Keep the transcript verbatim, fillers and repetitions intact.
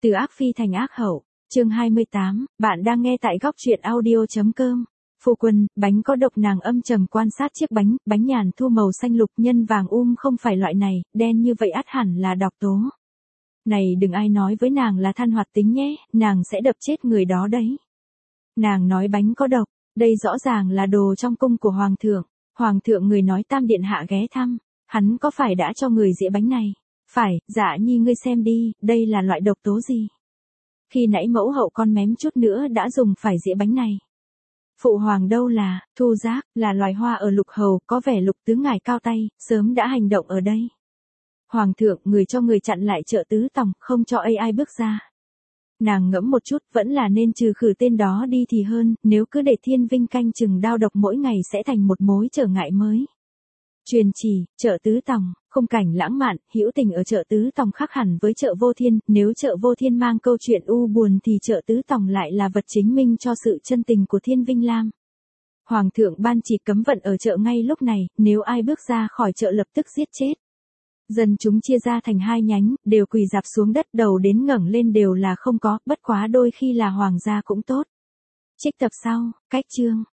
Từ ác phi thành ác hậu, chương hai mươi tám, bạn đang nghe tại góc truyện audio.com. Phu quân, bánh có độc. Nàng âm trầm quan sát chiếc bánh, bánh nhàn thu màu xanh lục nhân vàng um không phải loại này, đen như vậy ắt hẳn là độc tố. Này đừng ai nói với nàng là than hoạt tính nhé, nàng sẽ đập chết người đó đấy. Nàng nói bánh có độc, đây rõ ràng là đồ trong cung của hoàng thượng. Hoàng thượng người nói Tam điện hạ ghé thăm, hắn có phải đã cho người dĩa bánh này? Phải, dạ nhi ngươi xem đi, đây là loại độc tố gì? Khi nãy mẫu hậu con mém chút nữa đã dùng phải dĩa bánh này. Phụ hoàng đâu là, thu giác, là loài hoa ở lục hầu, có vẻ lục tướng ngài cao tay, sớm đã hành động ở đây. Hoàng thượng, người cho người chặn lại chợ tứ tòng, không cho ai ai bước ra. Nàng ngẫm một chút, vẫn là nên trừ khử tên đó đi thì hơn, nếu cứ để Thiên Vinh canh chừng đao độc mỗi ngày sẽ thành một mối trở ngại mới. Truyền chỉ, chợ tứ tòng, khung cảnh lãng mạn, hữu tình ở chợ tứ tòng khác hẳn với chợ Vô Thiên, nếu chợ Vô Thiên mang câu chuyện u buồn thì chợ tứ tòng lại là vật chứng minh cho sự chân tình của Thiên Vinh Lam. Hoàng thượng ban chỉ cấm vận ở chợ ngay lúc này, nếu ai bước ra khỏi chợ lập tức giết chết. Dân chúng chia ra thành hai nhánh, đều quỳ rạp xuống đất, đầu đến ngẩng lên đều là không có, bất quá đôi khi là hoàng gia cũng tốt. Trích tập sau, cách chương.